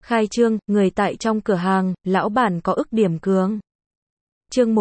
Khai trương, người tại trong cửa hàng, lão bản có ức điểm cường. Chương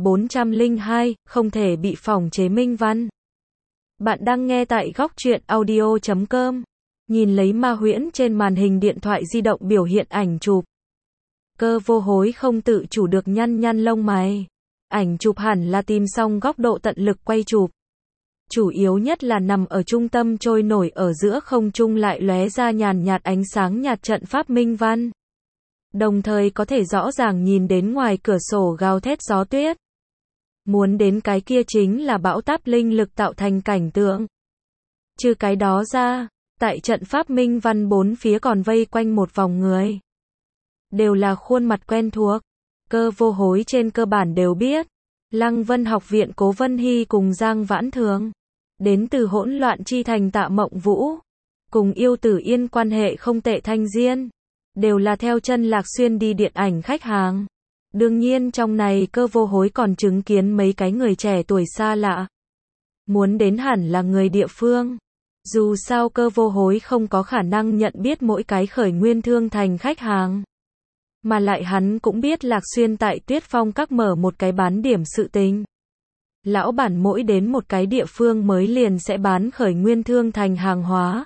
1402, không thể bị phỏng chế minh văn. Bạn đang nghe tại góc truyện audio.com. Nhìn lấy ma huyễn trên màn hình điện thoại di động biểu hiện ảnh chụp. Cơ vô hối không tự chủ được nhăn nhăn lông mày. Ảnh chụp hẳn là tìm xong góc độ tận lực quay chụp. Chủ yếu nhất là nằm ở trung tâm trôi nổi ở giữa không trung lại lóe ra nhàn nhạt ánh sáng nhạt trận pháp minh văn. Đồng thời có thể rõ ràng nhìn đến ngoài cửa sổ gào thét gió tuyết. Muốn đến cái kia chính là bão táp linh lực tạo thành cảnh tượng. Trừ cái đó ra, tại trận pháp minh văn bốn phía còn vây quanh một vòng người. Đều là khuôn mặt quen thuộc. Cơ vô hối trên cơ bản đều biết. Lăng Vân học viện Cố Vân Hy cùng Giang Vãn Thường. Đến từ hỗn loạn chi thành Tạ Mộng Vũ. Cùng Yêu Tử Yên quan hệ không tệ Thanh Diên. Đều là theo chân Lạc Xuyên đi điện ảnh khách hàng. Đương nhiên trong này cơ vô hối còn chứng kiến mấy cái người trẻ tuổi xa lạ. Muốn đến hẳn là người địa phương. Dù sao cơ vô hối không có khả năng nhận biết mỗi cái khởi nguyên thương thành khách hàng. Mà lại hắn cũng biết Lạc Xuyên tại Tuyết Phong Các mở một cái bán điểm sự tình. Lão bản mỗi đến một cái địa phương mới liền sẽ bán khởi nguyên thương thành hàng hóa.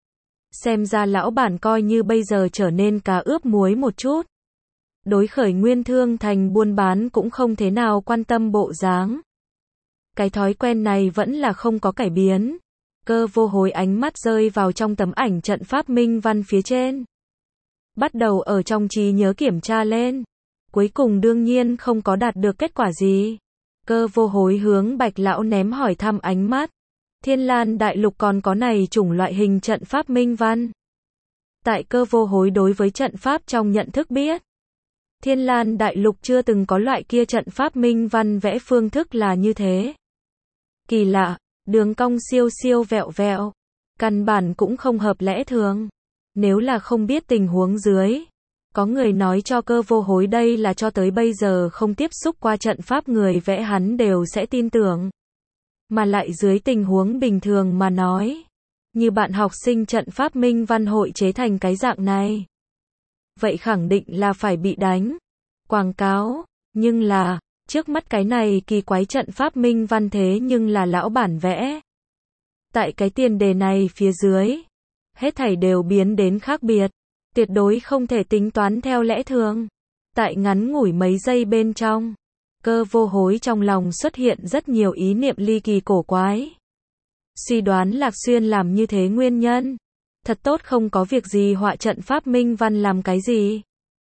Xem ra lão bản coi như bây giờ trở nên cá ướp muối một chút. Đối khởi nguyên thương thành buôn bán cũng không thế nào quan tâm bộ dáng. Cái thói quen này vẫn là không có cải biến. Cơ vô hối ánh mắt rơi vào trong tấm ảnh trận pháp minh văn phía trên. Bắt đầu ở trong trí nhớ kiểm tra lên. Cuối cùng đương nhiên không có đạt được kết quả gì. Cơ vô hối hướng Bạch lão ném hỏi thăm ánh mắt. Thiên Lan đại lục còn có này chủng loại hình trận pháp minh văn. Tại cơ vô hối đối với trận pháp trong nhận thức biết. Thiên Lan đại lục chưa từng có loại kia trận pháp minh văn vẽ phương thức là như thế. Kỳ lạ, đường cong siêu siêu vẹo vẹo. Căn bản cũng không hợp lẽ thường. Nếu là không biết tình huống dưới. Có người nói cho cơ vô hối đây là cho tới bây giờ không tiếp xúc qua trận pháp người vẽ hắn đều sẽ tin tưởng. Mà lại dưới tình huống bình thường mà nói. Như bạn học sinh trận pháp minh văn hội chế thành cái dạng này. Vậy khẳng định là phải bị đánh. Quảng cáo. Nhưng là, trước mắt cái này kỳ quái trận pháp minh văn thế nhưng là lão bản vẽ. Tại cái tiền đề này phía dưới. Hết thảy đều biến đến khác biệt. Tuyệt đối không thể tính toán theo lẽ thường. Tại ngắn ngủi mấy giây bên trong. Cơ vô hối trong lòng xuất hiện rất nhiều ý niệm ly kỳ cổ quái. Suy đoán Lạc Xuyên làm như thế nguyên nhân. Thật tốt không có việc gì họa trận pháp minh văn làm cái gì.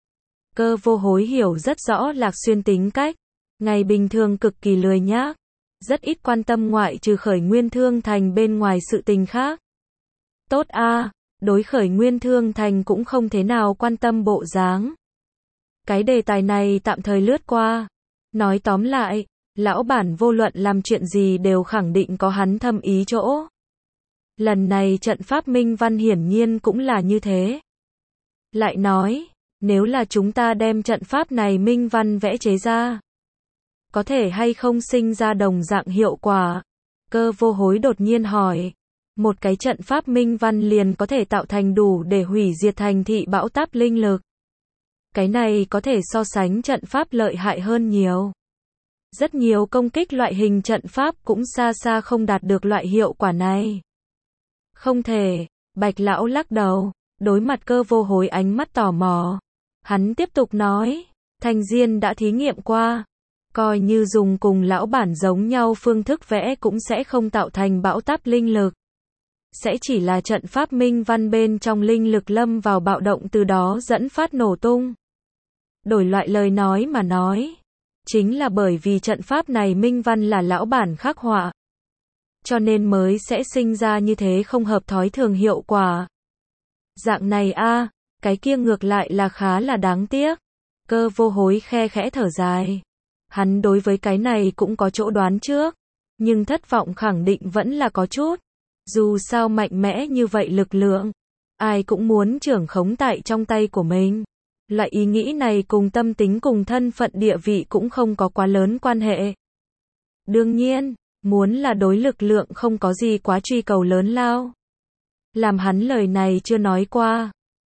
Cơ vô hối hiểu rất rõ Lạc Xuyên tính cách. Ngày bình thường cực kỳ lười nhác. Rất ít quan tâm ngoại trừ khởi nguyên thương thành bên ngoài sự tình khác. Tốt a, đối khởi nguyên thương thành cũng không thế nào quan tâm bộ dáng. Cái đề tài này tạm thời lướt qua. Nói tóm lại, lão bản vô luận làm chuyện gì đều khẳng định có hắn thâm ý chỗ. Lần này trận pháp minh văn hiển nhiên cũng là như thế. Lại nói, nếu là chúng ta đem trận pháp này minh văn vẽ chế ra, có thể hay không sinh ra đồng dạng hiệu quả? Cơ vô hối đột nhiên hỏi. Một cái trận pháp minh văn liền có thể tạo thành đủ để hủy diệt thành thị bão táp linh lực. Cái này có thể so sánh trận pháp lợi hại hơn nhiều. Rất nhiều công kích loại hình trận pháp cũng xa xa không đạt được loại hiệu quả này. Không thể, Bạch lão lắc đầu, đối mặt cơ vô hối ánh mắt tò mò. Hắn tiếp tục nói, Thanh Diên đã thí nghiệm qua. Coi như dùng cùng lão bản giống nhau phương thức vẽ cũng sẽ không tạo thành bão táp linh lực. Sẽ chỉ là trận pháp minh văn bên trong linh lực lâm vào bạo động từ đó dẫn phát nổ tung. Đổi loại lời nói mà nói. Chính là bởi vì trận pháp này minh văn là lão bản khắc họa. Cho nên mới sẽ sinh ra như thế không hợp thói thường hiệu quả. Dạng này a, cái kia ngược lại là khá là đáng tiếc. Cơ vô hối khe khẽ thở dài. Hắn đối với cái này cũng có chỗ đoán trước. Nhưng thất vọng khẳng định vẫn là có chút. Dù sao mạnh mẽ như vậy lực lượng. Ai cũng muốn trưởng khống tại trong tay của mình. Loại ý nghĩ này cùng tâm tính cùng thân phận địa vị cũng không có quá lớn quan hệ. Đương nhiên, muốn là đối lực lượng không có gì quá truy cầu lớn lao. Làm hắn lời này chưa nói qua.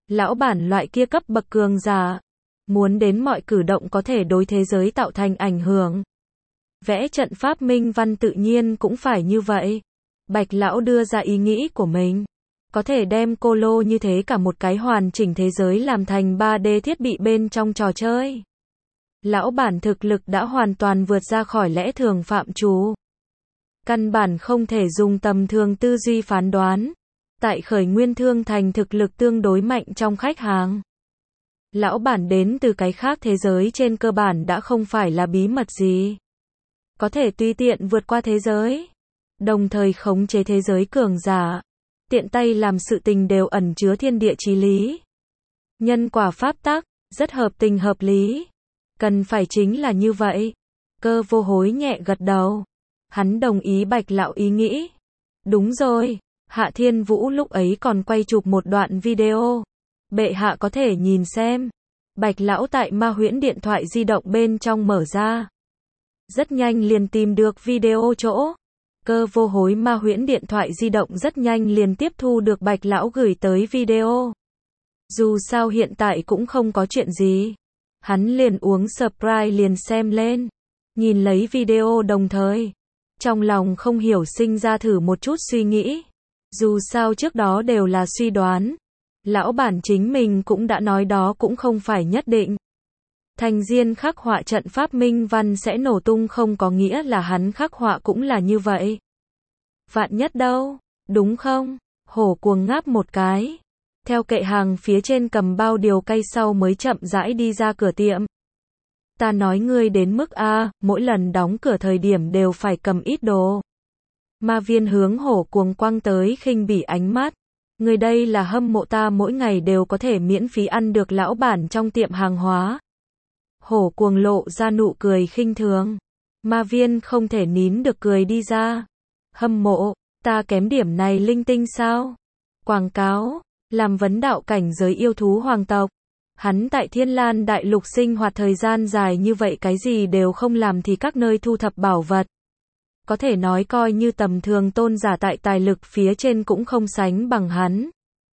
Lão bản loại kia cấp bậc cường giả, muốn đến mọi cử động có thể đối thế giới tạo thành ảnh hưởng. Vẽ trận pháp minh văn tự nhiên cũng phải như vậy. Bạch lão đưa ra ý nghĩ của mình. Có thể đem cô lô như thế cả một cái hoàn chỉnh thế giới làm thành 3D thiết bị bên trong trò chơi. Lão bản thực lực đã hoàn toàn vượt ra khỏi lẽ thường phạm trù. Căn bản không thể dùng tầm thường tư duy phán đoán. Tại Khởi Nguyên Thương Thành thực lực tương đối mạnh trong khách hàng. Lão bản đến từ cái khác thế giới trên cơ bản đã không phải là bí mật gì. Có thể tùy tiện vượt qua thế giới. Đồng thời khống chế thế giới cường giả. Tiện tay làm sự tình đều ẩn chứa thiên địa chí lý. Nhân quả pháp tắc, rất hợp tình hợp lý. Cần phải chính là như vậy. Cơ Vô Hối nhẹ gật đầu. Hắn đồng ý Bạch lão ý nghĩ. Đúng rồi, Hạ Thiên Vũ lúc ấy còn quay chụp một đoạn video. Bệ hạ có thể nhìn xem. Bạch lão tại Ma Huyễn điện thoại di động bên trong mở ra. Rất nhanh liền tìm được video chỗ. Cơ Vô Hối Ma Huyễn điện thoại di động rất nhanh liền tiếp thu được Bạch lão gửi tới video. Dù sao hiện tại cũng không có chuyện gì. Hắn liền uống Sprite liền xem lên. Nhìn lấy video đồng thời. Trong lòng không hiểu sinh ra thử một chút suy nghĩ. Dù sao trước đó đều là suy đoán. Lão bản chính mình cũng đã nói đó cũng không phải nhất định. Thành Diên khắc họa trận pháp minh văn sẽ nổ tung không có nghĩa là hắn khắc họa cũng là như vậy. Vạn nhất đâu, đúng không? Hổ cuồng ngáp một cái. Theo kệ hàng phía trên cầm bao điều cay sau mới chậm rãi đi ra cửa tiệm. Ta nói ngươi đến mức A, mỗi lần đóng cửa thời điểm đều phải cầm ít đồ. Ma Viên hướng Hổ cuồng quăng tới khinh bỉ ánh mắt. Người đây là hâm mộ ta mỗi ngày đều có thể miễn phí ăn được lão bản trong tiệm hàng hóa. Hổ cuồng lộ ra nụ cười khinh thường. Ma Viên không thể nín được cười đi ra. Hâm mộ, ta kém điểm này linh tinh sao? Quảng cáo, làm vấn đạo cảnh giới yêu thú hoàng tộc. Hắn tại Thiên Lan Đại Lục sinh hoạt thời gian dài như vậy cái gì đều không làm thì các nơi thu thập bảo vật. Có thể nói coi như tầm thường tôn giả tại tài lực phía trên cũng không sánh bằng hắn.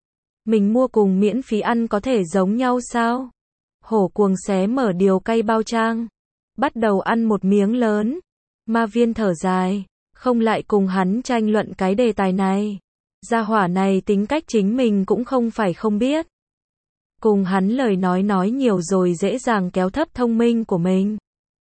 Mình mua cùng miễn phí ăn có thể giống nhau sao? Hổ cuồng xé mở điều cay bao trang. Bắt đầu ăn một miếng lớn. Ma Viên thở dài. Không lại cùng hắn tranh luận cái đề tài này. Gia hỏa này tính cách chính mình cũng không phải không biết. Cùng hắn lời nói nhiều rồi dễ dàng kéo thấp thông minh của mình.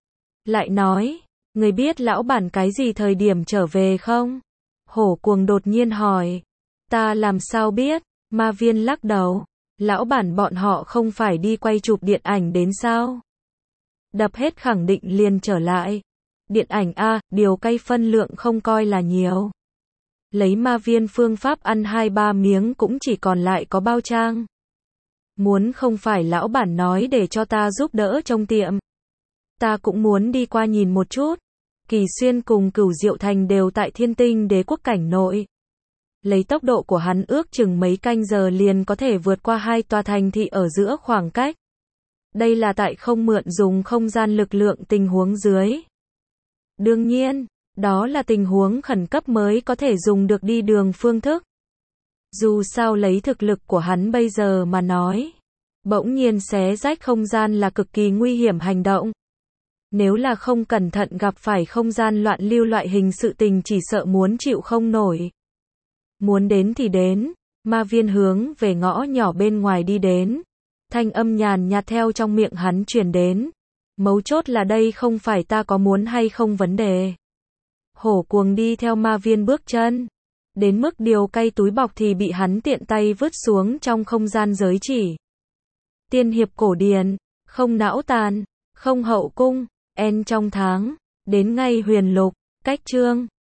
Lại nói, người biết lão bản cái gì thời điểm trở về không? Hổ cuồng đột nhiên hỏi. Ta làm sao biết? Ma Viên lắc đầu. Lão bản bọn họ không phải đi quay chụp điện ảnh đến sao? Đập hết khẳng định liền trở lại. Điện ảnh A, điều cay phân lượng không coi là nhiều. Lấy Ma Viên phương pháp ăn 2-3 miếng cũng chỉ còn lại có bao trang. Muốn không phải lão bản nói để cho ta giúp đỡ trong tiệm. Ta cũng muốn đi qua nhìn một chút. Kỳ Xuyên cùng Cửu Diệu Thành đều tại Thiên Tinh Đế quốc cảnh nội. Lấy tốc độ của hắn ước chừng mấy canh giờ liền có thể vượt qua hai tòa thành thị ở giữa khoảng cách. Đây là tại không mượn dùng không gian lực lượng tình huống dưới. Đương nhiên, đó là tình huống khẩn cấp mới có thể dùng được đi đường phương thức. Dù sao lấy thực lực của hắn bây giờ mà nói, bỗng nhiên xé rách không gian là cực kỳ nguy hiểm hành động. Nếu là không cẩn thận gặp phải không gian loạn lưu loại hình sự tình chỉ sợ muốn chịu không nổi. Muốn đến thì đến, Ma Viên hướng về ngõ nhỏ bên ngoài đi đến. Thanh âm nhàn nhạt theo trong miệng hắn truyền đến. Mấu chốt là đây không phải ta có muốn hay không vấn đề. Hổ cuồng đi theo Ma Viên bước chân. Đến mức điều cay túi bọc thì bị hắn tiện tay vứt xuống trong không gian giới chỉ. Tiên hiệp cổ điển, không não tàn, không hậu cung, en trong tháng, đến ngay huyền lục, cách chương.